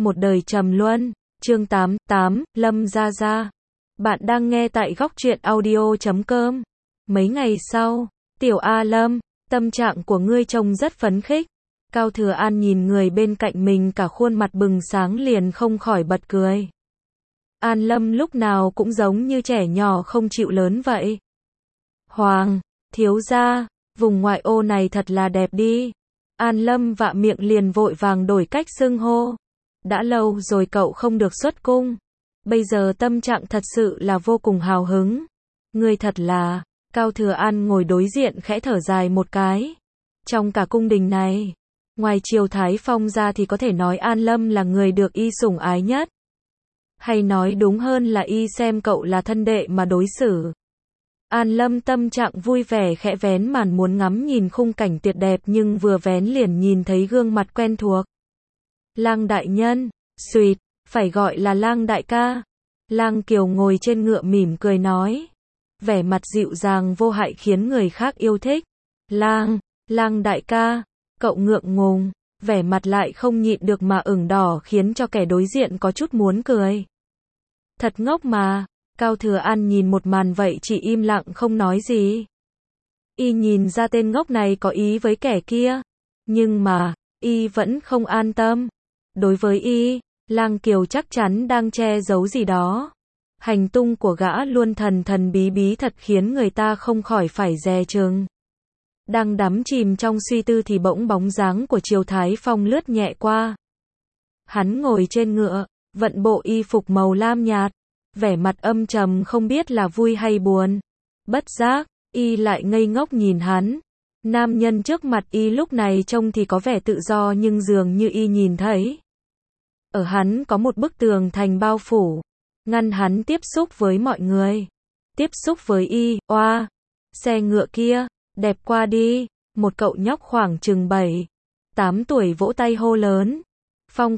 Một đời trầm luân, chương 88, Lâm Gia Gia. Bạn đang nghe tại góc truyện audio.com. Mấy ngày sau, Tiểu A Lâm, tâm trạng của ngươi trông rất phấn khích. Cao Thừa An nhìn người bên cạnh mình cả khuôn mặt bừng sáng liền không khỏi bật cười. An Lâm lúc nào cũng giống như trẻ nhỏ không chịu lớn vậy. Hoàng, thiếu gia, vùng ngoại ô này thật là đẹp đi. An Lâm vạ miệng liền vội vàng đổi cách xưng hô. Đã lâu rồi cậu không được xuất cung. Bây giờ tâm trạng thật sự là vô cùng hào hứng. Ngươi thật là... Cao Thừa An ngồi đối diện khẽ thở dài một cái. Trong cả cung đình này, ngoài Triều Thái Phong ra thì có thể nói An Lâm là người được y sủng ái nhất. Hay nói đúng hơn là y xem cậu là thân đệ mà đối xử. An Lâm tâm trạng vui vẻ khẽ vén màn muốn ngắm nhìn khung cảnh tuyệt đẹp nhưng vừa vén liền nhìn thấy gương mặt quen thuộc. Lang đại nhân, suýt, phải gọi là Lang đại ca. Lang Kiều ngồi trên ngựa mỉm cười nói. Vẻ mặt dịu dàng vô hại khiến người khác yêu thích. Lang đại ca, cậu ngượng ngùng, vẻ mặt lại không nhịn được mà ửng đỏ khiến cho kẻ đối diện có chút muốn cười. Thật ngốc mà, Cao Thừa An nhìn một màn vậy chỉ im lặng không nói gì. Y nhìn ra tên ngốc này có ý với kẻ kia, nhưng mà, y vẫn không an tâm. Đối với y, Lang Kiều chắc chắn đang che giấu gì đó. Hành tung của gã luôn thần thần bí bí thật khiến người ta không khỏi phải dè chừng. Đang đắm chìm trong suy tư thì bỗng bóng dáng của Triều Thái Phong lướt nhẹ qua. Hắn ngồi trên ngựa, vận bộ y phục màu lam nhạt, vẻ mặt âm trầm không biết là vui hay buồn. Bất giác, y lại ngây ngốc nhìn hắn. Nam nhân trước mặt y lúc này trông thì có vẻ tự do nhưng dường như y nhìn thấy. Ở hắn có một bức tường thành bao phủ, ngăn hắn tiếp xúc với mọi người. Tiếp xúc với y, oa, xe ngựa kia, đẹp qua đi. Một cậu nhóc khoảng chừng 7-8 tuổi vỗ tay hô lớn. Phong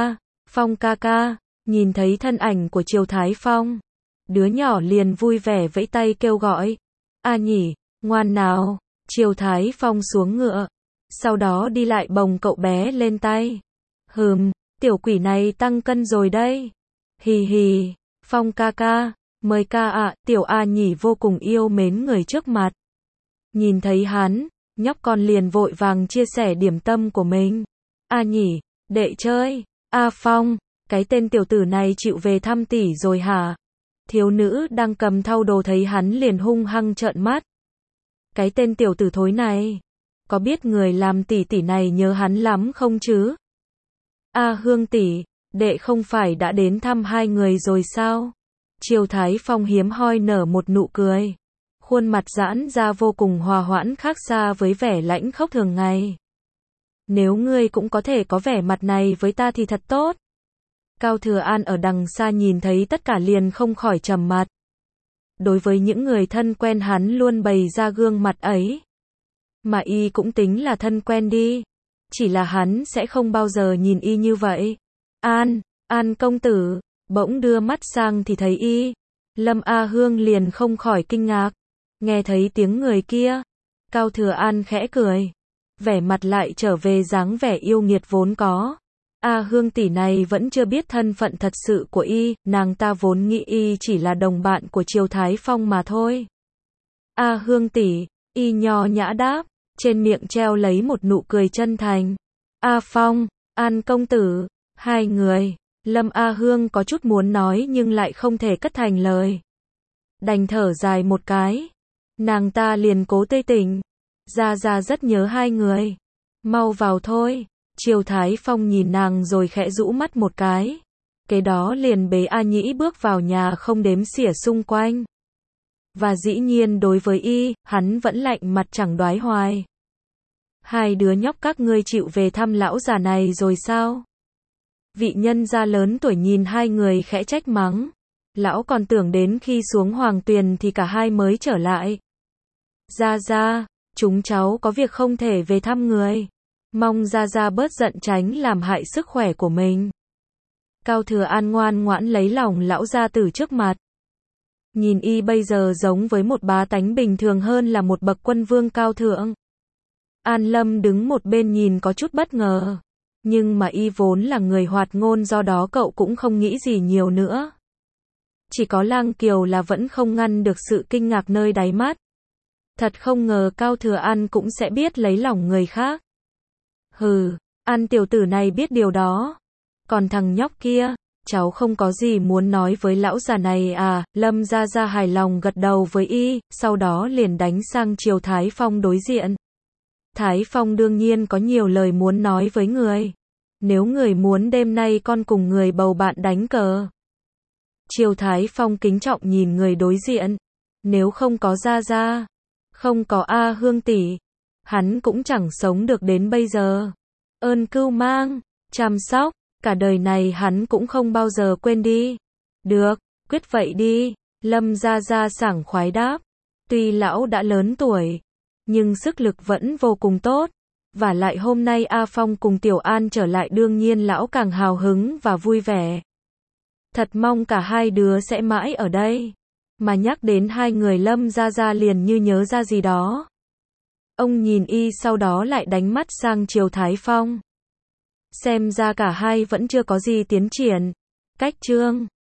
ca ca, nhìn thấy thân ảnh của Triều Thái Phong. Đứa nhỏ liền vui vẻ vẫy tay kêu gọi. A nhỉ, ngoan nào. Triều Thái Phong xuống ngựa, sau đó đi lại bồng cậu bé lên tay. Tiểu quỷ này tăng cân rồi đây. Hì hì, Phong ca, mời ca ạ. Tiểu A nhỉ vô cùng yêu mến người trước mặt. Nhìn thấy hắn, nhóc con liền vội vàng chia sẻ điểm tâm của mình. A nhỉ, đệ chơi. A Phong, cái tên tiểu tử này chịu về thăm tỷ rồi hả? Thiếu nữ đang cầm thau đồ thấy hắn liền hung hăng trợn mắt. Cái tên tiểu tử thối này, có biết người làm tỷ tỷ này nhớ hắn lắm không chứ? A Hương tỷ, đệ không phải đã đến thăm hai người rồi sao? Triều Thái Phong hiếm hoi nở một nụ cười. Khuôn mặt giãn ra vô cùng hòa hoãn khác xa với vẻ lãnh khốc thường ngày. Nếu ngươi cũng có thể có vẻ mặt này với ta thì thật tốt. Cao Thừa An ở đằng xa nhìn thấy tất cả liền không khỏi trầm mặt. Đối với những người thân quen hắn luôn bày ra gương mặt ấy. Mà y cũng tính là thân quen đi. Chỉ là hắn sẽ không bao giờ nhìn y như vậy. An công tử, bỗng đưa mắt sang thì thấy y. Lâm A Hương liền không khỏi kinh ngạc. Nghe thấy tiếng người kia, Cao Thừa An khẽ cười. Vẻ mặt lại trở về dáng vẻ yêu nghiệt vốn có. A Hương tỷ này vẫn chưa biết thân phận thật sự của y, nàng ta vốn nghĩ y chỉ là đồng bạn của Triều Thái Phong mà thôi. A Hương tỷ, y nho nhã đáp, trên miệng treo lấy một nụ cười chân thành. A Phong, An công tử, hai người. Lâm A Hương có chút muốn nói nhưng lại không thể cất thành lời. Đành thở dài một cái. Nàng ta liền cố tươi tỉnh. Gia Gia rất nhớ hai người. Mau vào thôi. Triều Thái Phong nhìn nàng rồi khẽ rũ mắt một cái. Kế đó liền bế A Nhĩ bước vào nhà không đếm xỉa xung quanh. Và dĩ nhiên đối với y, hắn vẫn lạnh mặt chẳng đoái hoài. Hai đứa nhóc các ngươi chịu về thăm lão già này rồi sao? Vị nhân gia lớn tuổi nhìn hai người khẽ trách mắng. Lão còn tưởng đến khi xuống Hoàng Tuyền thì cả hai mới trở lại. Gia, chúng cháu có việc không thể về thăm người. Mong Gia bớt giận tránh làm hại sức khỏe của mình. Cao Thừa An ngoan ngoãn lấy lòng lão gia tử trước mặt. Nhìn y bây giờ giống với một bá tánh bình thường hơn là một bậc quân vương cao thượng. An Lâm đứng một bên nhìn có chút bất ngờ. Nhưng mà y vốn là người hoạt ngôn, do đó cậu cũng không nghĩ gì nhiều nữa. Chỉ có Lang Kiều là vẫn không ngăn được sự kinh ngạc nơi đáy mắt. Thật không ngờ Cao Thừa An cũng sẽ biết lấy lòng người khác. Hừ, An tiểu tử này biết điều đó. Còn thằng nhóc kia, cháu không có gì muốn nói với lão già này à? Lâm Gia Gia hài lòng gật đầu với y, sau đó liền đánh sang chiều Thái Phong đối diện. Thái Phong đương nhiên có nhiều lời muốn nói với người. Nếu người muốn đêm nay con cùng người bầu bạn đánh cờ. Triều Thái Phong kính trọng nhìn người đối diện. Nếu không có Gia Gia, không có A Hương tỷ, hắn cũng chẳng sống được đến bây giờ. Ơn cưu mang, chăm sóc, cả đời này hắn cũng không bao giờ quên đi. Được, quyết vậy đi. Lâm Gia Gia sảng khoái đáp. Tuy lão đã lớn tuổi, nhưng sức lực vẫn vô cùng tốt. Và lại hôm nay A Phong cùng Tiểu An trở lại, đương nhiên lão càng hào hứng và vui vẻ. Thật mong cả hai đứa sẽ mãi ở đây. Mà nhắc đến hai người, Lâm Gia Gia liền như nhớ ra gì đó. Ông nhìn y, sau đó lại đánh mắt sang chiều Thái Phong. Xem ra cả hai vẫn chưa có gì tiến triển. Cách chương